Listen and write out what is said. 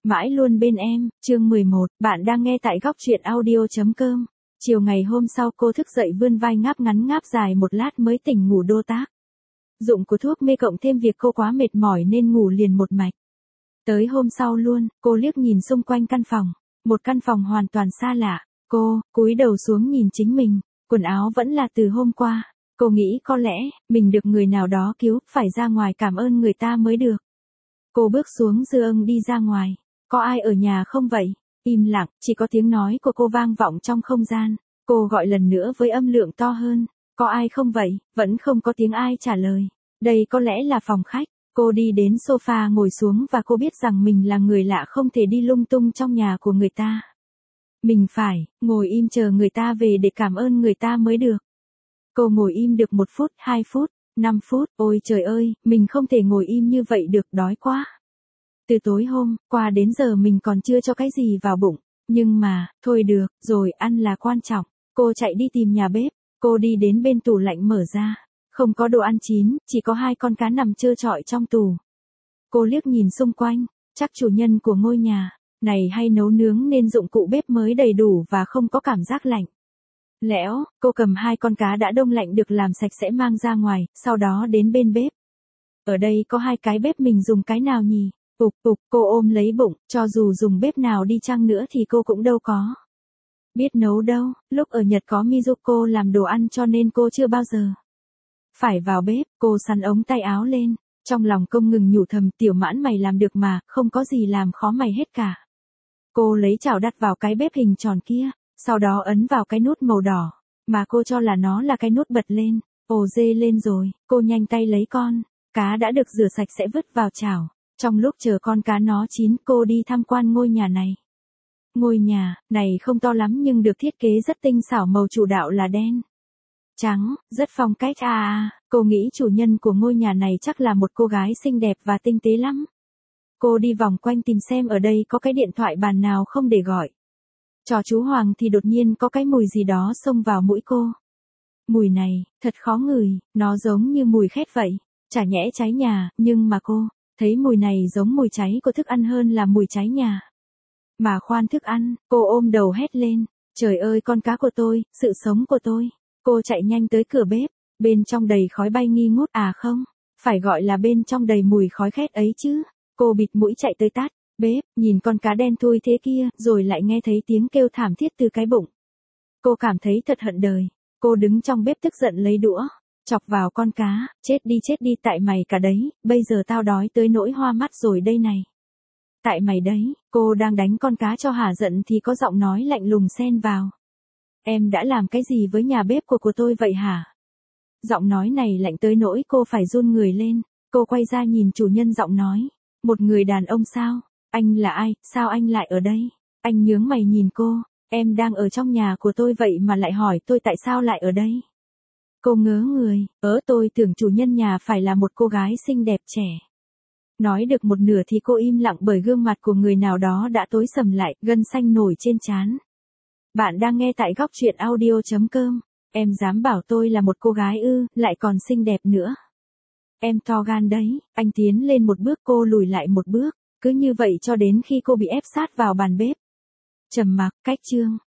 Mãi luôn bên em, chương 11, bạn đang nghe tại góc truyện audio.com. Chiều ngày hôm sau cô thức dậy vươn vai ngáp ngắn ngáp dài một lát mới tỉnh ngủ đô tác. Dụng của thuốc mê cộng thêm việc cô quá mệt mỏi nên ngủ liền một mạch. Tới hôm sau luôn, cô liếc nhìn xung quanh căn phòng. Một căn phòng hoàn toàn xa lạ. Cô, cúi đầu xuống nhìn chính mình. Quần áo vẫn là từ hôm qua. Cô nghĩ có lẽ, mình được người nào đó cứu, phải ra ngoài cảm ơn người ta mới được. Cô bước xuống giường đi ra ngoài. Có ai ở nhà không vậy? Im lặng, chỉ có tiếng nói của cô vang vọng trong không gian. Cô gọi lần nữa với âm lượng to hơn. Có ai không vậy? Vẫn không có tiếng ai trả lời. Đây có lẽ là phòng khách. Cô đi đến sofa ngồi xuống và cô biết rằng mình là người lạ không thể đi lung tung trong nhà của người ta. Mình phải ngồi im chờ người ta về để cảm ơn người ta mới được. Cô ngồi im được 1 phút, 2 phút, 5 phút. Ôi trời ơi, mình không thể ngồi im như vậy được, đói quá. Từ tối hôm qua đến giờ mình còn chưa cho cái gì vào bụng. Nhưng mà, thôi được, rồi ăn là quan trọng. Cô chạy đi tìm nhà bếp. Cô đi đến bên tủ lạnh mở ra. Không có đồ ăn chín, chỉ có 2 con cá nằm trơ trọi trong tủ. Cô liếc nhìn xung quanh, chắc chủ nhân của ngôi nhà này hay nấu nướng nên dụng cụ bếp mới đầy đủ và không có cảm giác lạnh. Lẽo, cô cầm 2 con cá đã đông lạnh được làm sạch sẽ mang ra ngoài, sau đó đến bên bếp. Ở đây có 2 cái bếp, mình dùng cái nào nhỉ? Cô ôm lấy bụng, cho dù dùng bếp nào đi chăng nữa thì cô cũng đâu có biết nấu đâu. Lúc ở Nhật có Mizuko làm đồ ăn cho nên cô chưa bao giờ phải vào bếp. Cô xắn ống tay áo lên, trong lòng không ngừng nhủ thầm, Tiểu Mãn mày làm được mà, không có gì làm khó mày hết cả. Cô lấy chảo đặt vào cái bếp hình tròn kia, sau đó ấn vào cái nút màu đỏ, mà cô cho là nó là cái nút bật lên. Ồ, dê lên rồi, cô nhanh tay lấy con cá đã được rửa sạch sẽ vứt vào chảo. Trong lúc chờ con cá nó chín, cô đi tham quan ngôi nhà này. Ngôi nhà này không to lắm nhưng được thiết kế rất tinh xảo, màu chủ đạo là đen trắng, rất phong cách cô nghĩ chủ nhân của ngôi nhà này chắc là một cô gái xinh đẹp và tinh tế lắm. Cô đi vòng quanh tìm xem ở đây có cái điện thoại bàn nào không để gọi cho chú Hoàng thì đột nhiên có cái mùi gì đó xông vào mũi cô. Mùi này, thật khó ngửi, nó giống như mùi khét vậy, chả nhẽ cháy nhà, nhưng mà cô thấy mùi này giống mùi cháy của thức ăn hơn là mùi cháy nhà. Mà khoan, thức ăn, cô ôm đầu hét lên, trời ơi, con cá của tôi, sự sống của tôi. Cô chạy nhanh tới cửa bếp, bên trong đầy khói bay nghi ngút, không, phải gọi là bên trong đầy mùi khói khét ấy chứ. Cô bịt mũi chạy tới tắt bếp, nhìn con cá đen thui thế kia, rồi lại nghe thấy tiếng kêu thảm thiết từ cái bụng. Cô cảm thấy thật hận đời. Cô đứng trong bếp tức giận lấy đũa chọc vào con cá, chết đi, tại mày cả đấy, bây giờ tao đói tới nỗi hoa mắt rồi đây này. Tại mày đấy. Cô đang đánh con cá cho hả giận thì có giọng nói lạnh lùng xen vào. Em đã làm cái gì với nhà bếp của tôi vậy hả? Giọng nói này lạnh tới nỗi cô phải run người lên. Cô quay ra nhìn chủ nhân giọng nói. Một người đàn ông sao? Anh là ai? Sao anh lại ở đây? Anh nhướng mày nhìn cô. Em đang ở trong nhà của tôi vậy mà lại hỏi tôi tại sao lại ở đây? Cô ngớ người. Tôi tưởng chủ nhân nhà phải là một cô gái xinh đẹp trẻ. Nói được một nửa thì cô im lặng bởi gương mặt của người nào đó đã tối sầm lại, gân xanh nổi trên trán. Bạn đang nghe tại góc truyện audio.com. Em dám bảo tôi là một cô gái ư, lại còn xinh đẹp nữa. Em to gan đấy. Anh tiến lên một bước, cô lùi lại một bước. Cứ như vậy cho đến khi cô bị ép sát vào bàn bếp. Trầm mặc, cách chương.